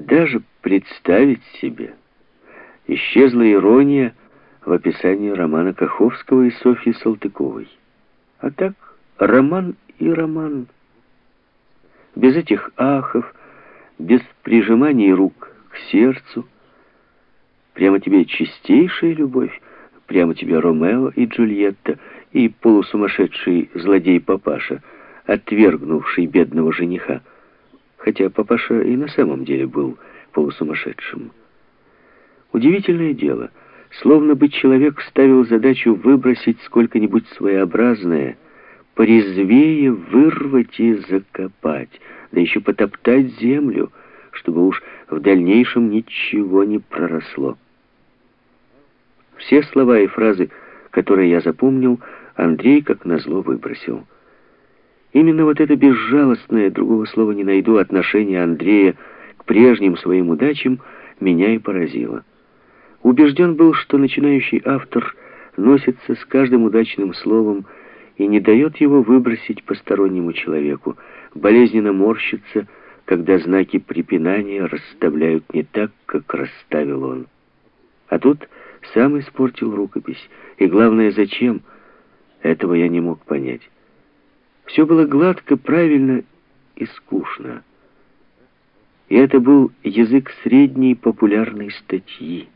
Даже представить себе. Исчезла ирония в описании романа Каховского и Софьи Салтыковой. А так, роман и роман. Без этих ахов, без прижиманий рук к сердцу. Прямо тебе чистейшая любовь, прямо тебе Ромео и Джульетта и полусумасшедший злодей-папаша, отвергнувший бедного жениха. Хотя папаша и на самом деле был полусумасшедшим. Удивительное дело, словно бы человек ставил задачу выбросить сколько-нибудь своеобразное, порезвее вырвать и закопать, да еще потоптать землю, чтобы уж в дальнейшем ничего не проросло. Все слова и фразы, которые я запомнил, Андрей как назло выбросил. Именно вот это безжалостное, другого слова не найду, отношение Андрея к прежним своим удачам меня и поразило. Убежден был, что начинающий автор носится с каждым удачным словом и не дает его выбросить постороннему человеку, болезненно морщится, когда знаки препинания расставляют не так, как расставил он. А тут сам испортил рукопись. И главное, зачем? Этого я не мог понять. Все было гладко, правильно и скучно. И это был язык средней популярной статьи.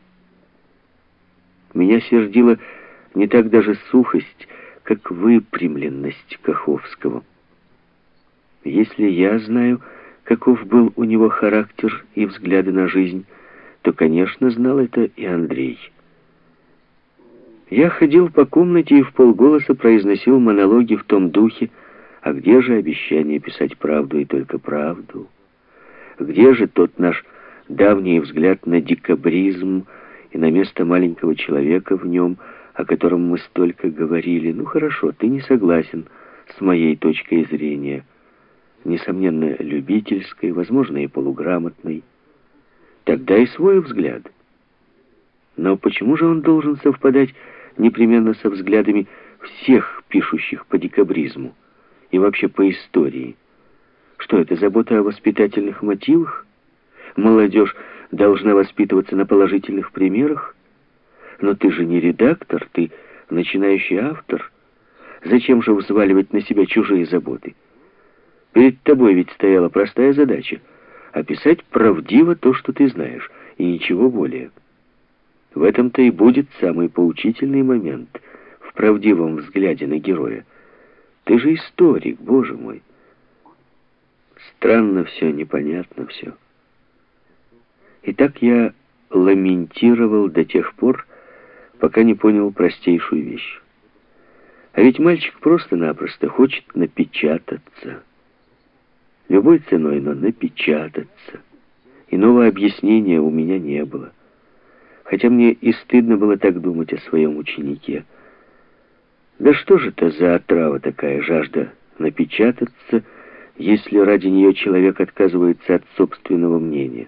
Меня сердила не так даже сухость, как выпрямленность Каховского. Если я знаю, каков был у него характер и взгляды на жизнь, то, конечно, знал это и Андрей. Я ходил по комнате и вполголоса произносил монологи в том духе: а где же обещание писать правду и только правду? Где же тот наш давний взгляд на декабризм и на место маленького человека в нем, о котором мы столько говорили? Ну хорошо, ты не согласен с моей точкой зрения, несомненно, любительской, возможно, и полуграмотной. Тогда и свой взгляд. Но почему же он должен совпадать непременно со взглядами всех пишущих по декабризму и вообще по истории? Что это, забота о воспитательных мотивах? Молодежь должна воспитываться на положительных примерах? Но ты же не редактор, ты начинающий автор. Зачем же взваливать на себя чужие заботы? Перед тобой ведь стояла простая задача — описать правдиво то, что ты знаешь, и ничего более. В этом-то и будет самый поучительный момент, в правдивом взгляде на героя. Ты же историк, боже мой. Странно все, непонятно все. И так я ламентировал до тех пор, пока не понял простейшую вещь. А ведь мальчик просто-напросто хочет напечататься. Любой ценой, но напечататься. Иного объяснения у меня не было. Хотя мне и стыдно было так думать о своем ученике. Да что же это за отрава такая, жажда напечататься, если ради нее человек отказывается от собственного мнения?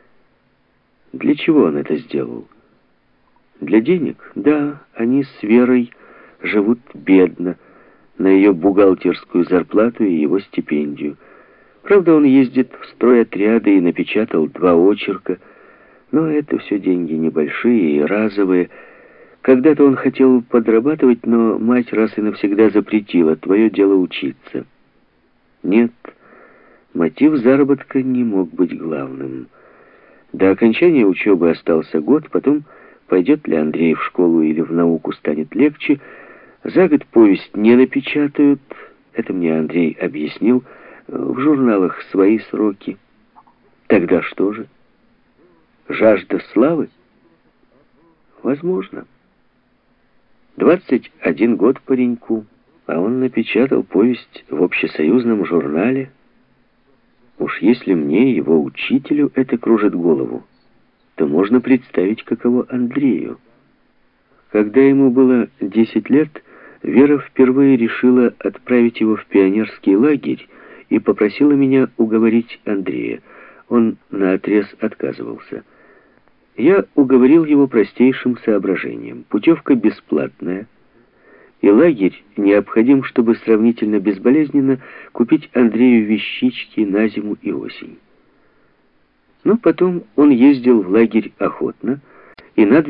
Для чего он это сделал? Для денег? Да, они с Верой живут бедно, на ее бухгалтерскую зарплату и его стипендию. Правда, он ездит в стройотряды и напечатал 2 очерка, но это все деньги небольшие и разовые. Когда-то он хотел подрабатывать, но мать раз и навсегда запретила: твое дело учиться. Нет, мотив заработка не мог быть главным. До окончания учебы остался год, потом пойдет ли Андрей в школу или в науку, станет легче. За год повесть не напечатают, это мне Андрей объяснил, в журналах свои сроки. Тогда что же? Жажда славы? Возможно. 21 год пареньку, а он напечатал повесть в общесоюзном журнале. Уж если мне, его учителю, это кружит голову, то можно представить, каково Андрею. Когда ему было 10 лет, Вера впервые решила отправить его в пионерский лагерь и попросила меня уговорить Андрея. Он наотрез отказывался. Я уговорил его простейшим соображением. Путевка бесплатная, и лагерь необходим, чтобы сравнительно безболезненно купить Андрею вещички на зиму и осень. Но потом он ездил в лагерь охотно, и на